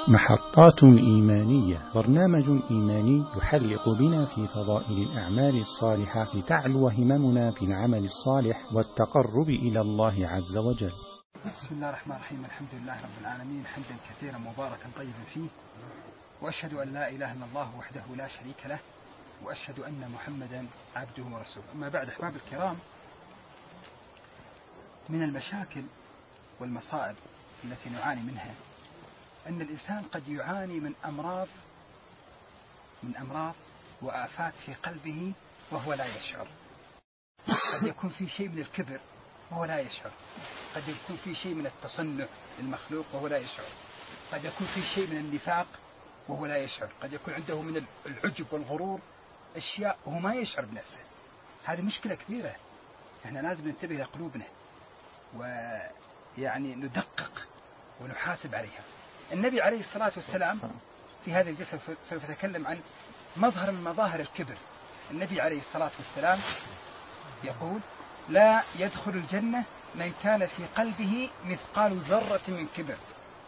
محطات إيمانية، برنامج إيماني يحلق بنا في فضائل الأعمال الصالحة لتعلو هممنا في العمل الصالح والتقرب إلى الله عز وجل. بسم الله الرحمن الرحيم. الحمد لله رب العالمين، حمدا كثيرا مباركا طيبا فيه، وأشهد أن لا إله إلا الله وحده لا شريك له، وأشهد أن محمدا عبده ورسوله. أما بعد، أحباب الكرام، من المشاكل والمصائب التي نعاني منها أن الإنسان قد يعاني من أمراض وآفات في قلبه وهو لا يشعر. قد يكون في شيء من الكبر وهو لا يشعر، قد يكون في شيء من التصنع للمخلوق وهو لا يشعر، قد يكون في شيء من النفاق وهو لا يشعر، قد يكون عنده من العجب والغرور أشياء وهو ما يشعر بنفسه. هذه مشكلة كبيرة، احنا لازم ننتبه لقلوبنا ويعني ندقق ونحاسب عليها. النبي عليه الصلاة والسلام في هذه الجلسة سوف يتكلم عن مظهر من مظاهر الكبر. النبي عليه الصلاة والسلام يقول: لا يدخل الجنة من كان في قلبه مثقال ذرة من كبر.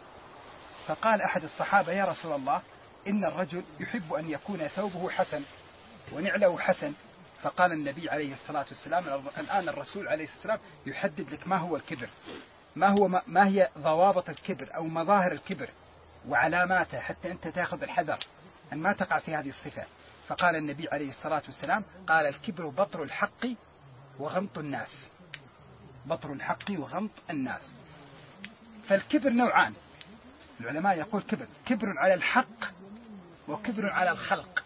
فقال أحد الصحابة: يا رسول الله، إن الرجل يحب أن يكون ثوبه حسن ونعله حسن. فقال النبي عليه الصلاة والسلام: الآن الرسول عليه الصلاة والسلام يحدد لك ما هو الكبر، ما هي ضوابط الكبر أو مظاهر الكبر وعلاماته، حتى أنت تأخذ الحذر أن ما تقع في هذه الصفة. فقال النبي عليه الصلاة والسلام: قال: الكبر بطر الحق وغمط الناس. بطر الحق وغمط الناس. فالكبر نوعان. العلماء يقول كبر على الحق وكبر على الخلق.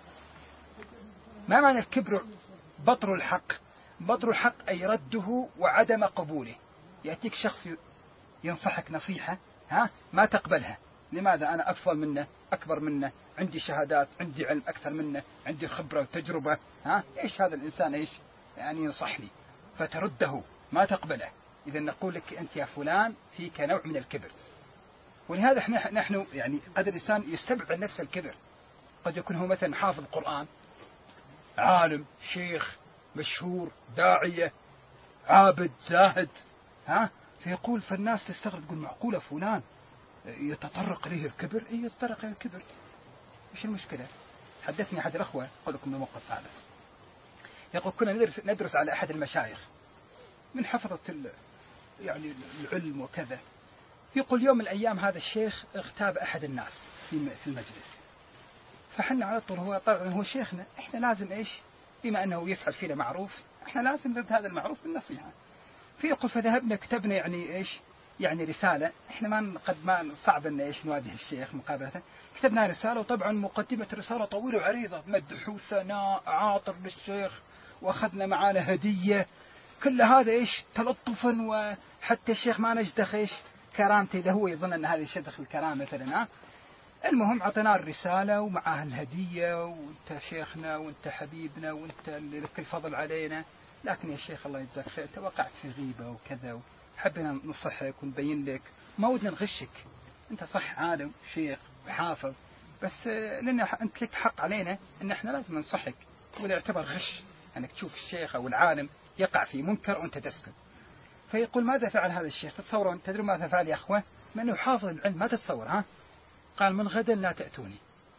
ما معنى الكبر بطر الحق؟ بطر الحق أي رده وعدم قبوله. يأتيك شخص ينصحك نصيحة ما تقبلها. لماذا؟ أنا أفضل منه، أكبر منه، عندي شهادات، عندي علم أكثر منه، عندي خبرة وتجربة. إيش هذا الإنسان إيش يعني ينصحني؟ فترده، ما تقبله. إذا نقول لك أنت يا فلان فيك نوع من الكبر. ولهذا نحن يعني قد الإنسان يستبعد عن نفس الكبر. قد يكون هو مثلا حافظ قرآن، عالم، شيخ، مشهور، داعية، عابد، زاهد، فيقول، فالناس تستغرب، تقول: معقولة فلان يتطرق إليه الكبر؟ يتطرق إليه الكبر، إيش المشكلة؟ حدثني أحد الأخوة، أقول لكم الموقف هذا. يقول: كنا ندرس على أحد المشايخ من حفظة يعني العلم وكذا. يقول: يوم من الأيام هذا الشيخ اغتاب أحد الناس في المجلس. فحنا على طول، هو شيخنا، إحنا لازم إيش؟ بما أنه يفعل فينا معروف، إحنا لازم نرد هذا المعروف بالنصيحة. فيقول: فذهبنا كتبنا يعني إيش؟ يعني رسالة. إحنا ما صعب أن إيش نواجه الشيخ مقابلة. كتبنا رسالة، وطبعا مقدمة الرسالة طويلة وعريضة، مدح وثناء عاطر للشيخ، وأخذنا معانا هدية. كل هذا إيش؟ تلطفا، وحتى الشيخ ما نجدخ إيش كرامته، إذا هو يظن أن هذا يشدخ الكرامة مثلا. المهم عطينا الرسالة ومعها الهدية، وانت شيخنا وانت حبيبنا وانت اللي لك الفضل علينا، لكن يا شيخ الله يجزاك خير، توقعت في غيبة وكذا، وحبنا ننصحك ونبين لك، ما ودنا نغشك. انت صح عالم شيخ وحافظ، بس لأن انت لك حق علينا ان احنا لازم ننصحك، ولا يعتبر غش انك تشوف الشيخ او العالم يقع في منكر وانت تسكت. فيقول: ماذا فعل هذا الشيخ؟ تتصورون؟ تدرون ماذا فعل يا أخوة؟ من أنه حافظ العلم، ما تتصور. قال: من غدا لا تأتوني،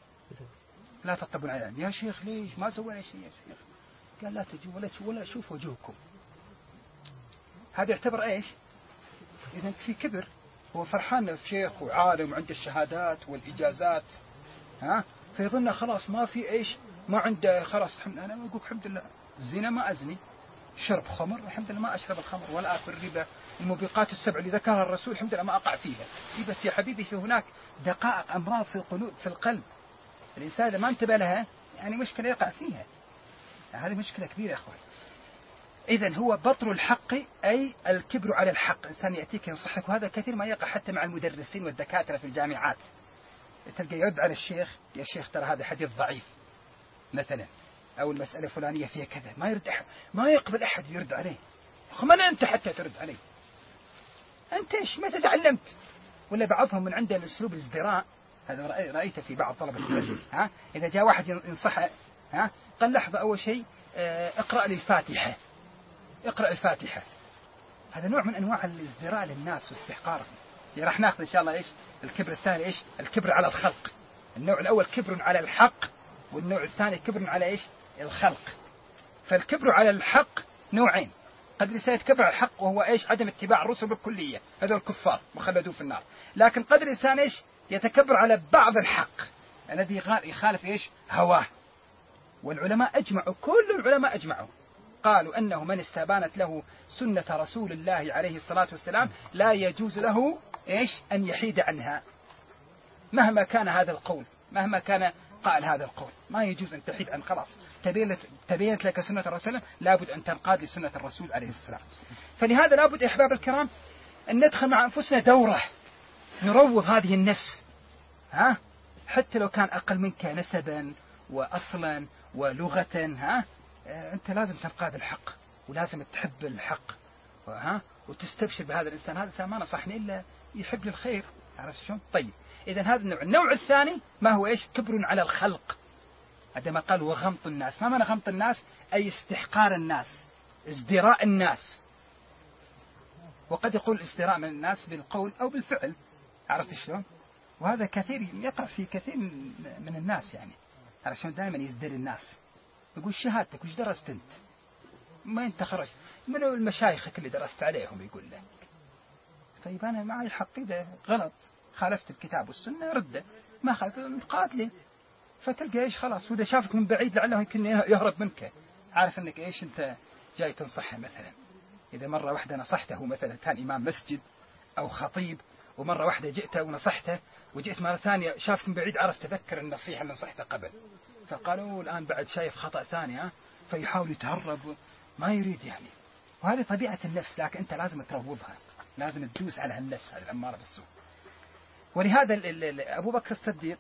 لا تطلبون على العلم. يا شيخ ليش ما سوينا شيء يا شيخ؟ قال: لا تجوا ولا أشوف وجوهكم. هذا يعتبر إيش؟ إذن في كبر. هو فرحان في شيخ وعالم وعنده الشهادات والإجازات، فيظن خلاص ما في إيش، ما عنده خلاص. أنا أقول الحمد لله، الزنا ما أزني، شرب خمر الحمد لله ما أشرب الخمر، ولا أكل ربا، الموبقات السبع اللي ذكرها الرسول الحمد لله ما أقع فيها. بس يا حبيبي في هناك دقائق أمراض في القلوب، في القلب، الإنسان إذا ما انتبه لها يعني مشكلة يقع فيها. هذه مشكلة كبيرة يا أخوان. إذن هو بطر الحق أي الكبر على الحق. إنسان يأتيك ينصحك، وهذا كثير ما يقع حتى مع المدرسين والدكاترة في الجامعات. تلقى يرد على الشيخ: يا شيخ ترى هذا حديث ضعيف مثلا، أو المسألة فلانية فيها كذا. ما يرد أحد، ما يقبل أحد يرد عليه. من أنت حتى ترد عليه؟ أنت إيش ما تعلمت؟ ولا بعضهم من عنده الأسلوب الازدراء. هذا رأيته في بعض طلبة العلم. إذا جاء واحد ينصحه، قال: لحظة، أول شيء اقرأ لي الفاتحة، اقرأ الفاتحة. هذا نوع من أنواع الازدراء للناس واستحقارهم. راح ناخذ إن شاء الله إيش الكبر الثاني، إيش الكبر على الخلق. النوع الأول كبر على الحق، والنوع الثاني كبر على إيش الخلق. فالكبر على الحق نوعين، قد الإنسان يتكبر على الحق وهو إيش عدم اتباع الرسل بالكلية، هذول الكفار مخلدون في النار. لكن قد الإنسان إيش يتكبر على بعض الحق الذي يخالف إيش هواه. والعلماء أجمعوا، كل العلماء أجمعوا قالوا أنه من استبانت له سنة رسول الله عليه الصلاة والسلام لا يجوز له إيش أن يحيد عنها، مهما كان هذا القول، مهما كان قال هذا القول، ما يجوز أن تحيد عن خلاص تبينت لك سنة الرسول، لابد أن تنقاد لسنة الرسول عليه السلام. فلهذا لابد يا أحباب الكرام أن ندخل مع أنفسنا دورة نروض هذه النفس، حتى لو كان أقل منك نسبا وأصلا ولغة، أنت لازم تنقاد الحق، ولازم تحب الحق، وتستبشر بهذا الإنسان. هذا الإنسان ما نصحني إلا يحب للخير، عرفت شلون؟ طيب إذا هذا النوع. النوع الثاني ما هو إيش؟ كبر على الخلق. عندما قال وغمط الناس، ما معنى غمط الناس؟ أي استحقار الناس، ازدراء الناس. وقد يقول ازدراء من الناس بالقول أو بالفعل، عرفت شلون؟ وهذا كثير يقع في كثير من الناس، يعني عرفت شلون؟ دائما يزدري الناس، يقول شهادتك وش درست أنت؟ ما أنت خرجت من المشايخ اللي درست عليهم، يقول له. طيب أنا معي الحق، إذا غلط خالفت الكتاب والسنة رده، ما خالفت قاتلي. فتلقى إيش خلاص، وإذا شافك من بعيد لعله يمكن يهرب منك، عارف أنك إيش أنت جاي تنصحه. مثلا إذا مرة واحدة نصحته، مثلا كان إمام مسجد أو خطيب، ومرة واحدة جئته ونصحته، وجئت مرة ثانية شافك من بعيد، عرف تذكر النصيحة اللي نصحته قبل، فقالوا الآن بعد شايف خطأ ثاني، فيحاول يتهرب، ما يريد يعني. وهذه طبيعة النفس، لكن أنت لازم تروضها، لازم تدوس على النفس هذه الأمارة بالسوء. ولهذا أبو بكر الصديق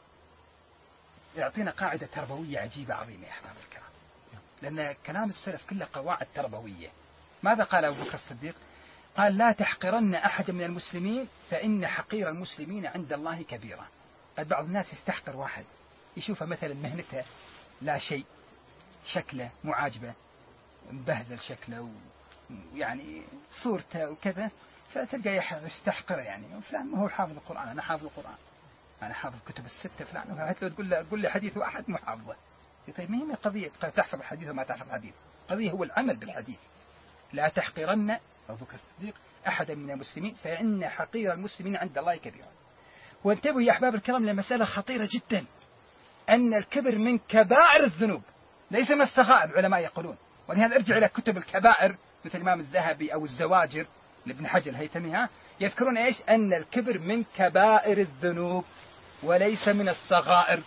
يعطينا قاعدة تربوية عجيبة عظيمة يا أحباب الكرام، لأن كلام السلف كله قواعد تربوية. ماذا قال أبو بكر الصديق؟ قال لا تحقرن أحد من المسلمين فإن حقير المسلمين عند الله كبيرة. بعض الناس يستحقر واحد، يشوفه مثلا مهنته لا شيء، شكله مو عاجبه، مبهذل شكله، ويعني صورته وكذا، فتلقى يستحقره، يعني فلان ما هو حافظ القرآن، أنا حافظ القرآن، أنا حافظ كتب الستة، فلان حتى لو تقول له حديث واحد مو حافظه. طيب ما هي قضية تحفظ الحديث وما تحفظ الحديث، قضية هو العمل بالحديث. لا تحقرن أبو بكر الصديق أحدا من المسلمين فإن حقير المسلمين عند الله كبيرا. وانتبهوا يا أحباب الكرام لمسألة خطيرة جدا، أن الكبر من كبائر الذنوب ليس من الصغائر، العلماء يقولون. ولهذا ارجع إلى كتب الكبائر مثل الإمام الذهبي أو الزواجر لابن حجر الهيثمي، يذكرون إيش؟ أن الكبر من كبائر الذنوب وليس من الصغائر.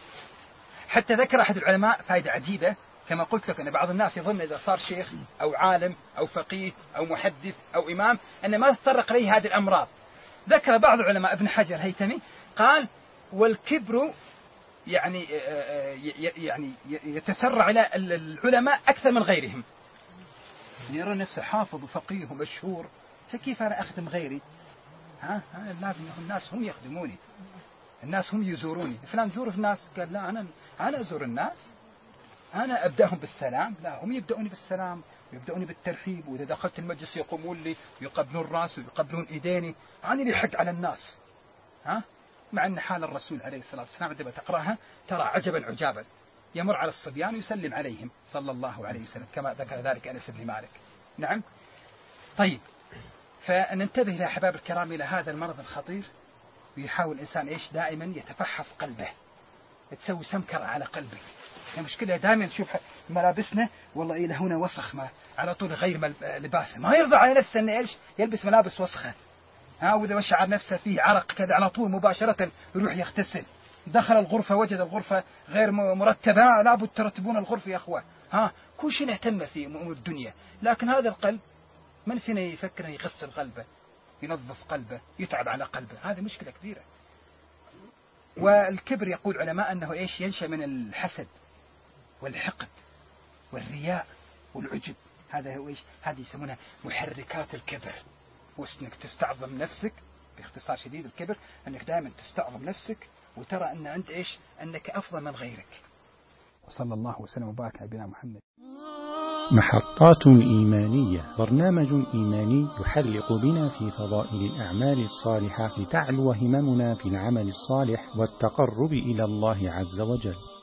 حتى ذكر أحد العلماء فائدة عجيبة، كما قلت لك أن بعض الناس يظن إذا صار شيخ أو عالم أو فقيه أو محدث أو إمام أن ما تطرق إليه هذه الأمراض. ذكر بعض العلماء ابن حجر الهيثمي قال والكبر يعني يتسرع إلى العلماء أكثر من غيرهم، يرى نفسه حافظ وفقيه ومشهور، فكيف أنا أخدم غيري؟ لازم الناس هم يخدموني، الناس هم يزوروني. فلان زور في الناس، قال لا أنا أزور الناس، أنا أبدأهم بالسلام، لا هم يبدأوني بالسلام ويبدأوني بالترحيب، وإذا دخلت المجلس يقومون لي ويقبلون رأسي ويقبلون إيديني، أنا اللي حق على الناس. مع أن حال الرسول عليه الصلاة والسلام عندما تقرأها ترى عجبا عجابا، يمر على الصبيان ويسلم عليهم صلى الله عليه وسلم، كما ذكر ذلك أنس بن مالك. نعم. طيب، فننتبه يا أحباب الكرام إلى هذا المرض الخطير، ويحاول الإنسان إيش دائما يتفحص قلبه، تسوي سمكرة على قلبك. المشكلة دائما نشوف ملابسنا والله إلى هنا وسخ، ما على طول غير لباسه، ما يرضى على نفسه أنه إيش يلبس ملابس وسخة، وإذا شعر نفسه فيه عرق كذا على طول مباشرة يروح يغتسل. دخل الغرفة وجد الغرفة غير مرتبة، لابد ترتبون الغرفة يا أخوة. كل شيء نهتم في أمور الدنيا، لكن هذا القلب من فينا يفكر أن يغسل قلبه، ينظف قلبه، يتعب على قلبه؟ هذه مشكلة كبيرة. والكبر يقول علماء أنه إيش ينشأ من الحسد والحقد والرياء والعجب. هذا هو إيش؟ هذه يسمونها محركات الكبر. وأنك تستعظم نفسك، باختصار شديد الكبر أنك دائما تستعظم نفسك وترى أن عند إيش أنك أفضل من غيرك. وصلى الله وسلم وبارك على نبينا محمد. محطات إيمانية، برنامج إيماني يحلق بنا في فضائل الأعمال الصالحة لتعلو هممنا في العمل الصالح والتقرب إلى الله عز وجل.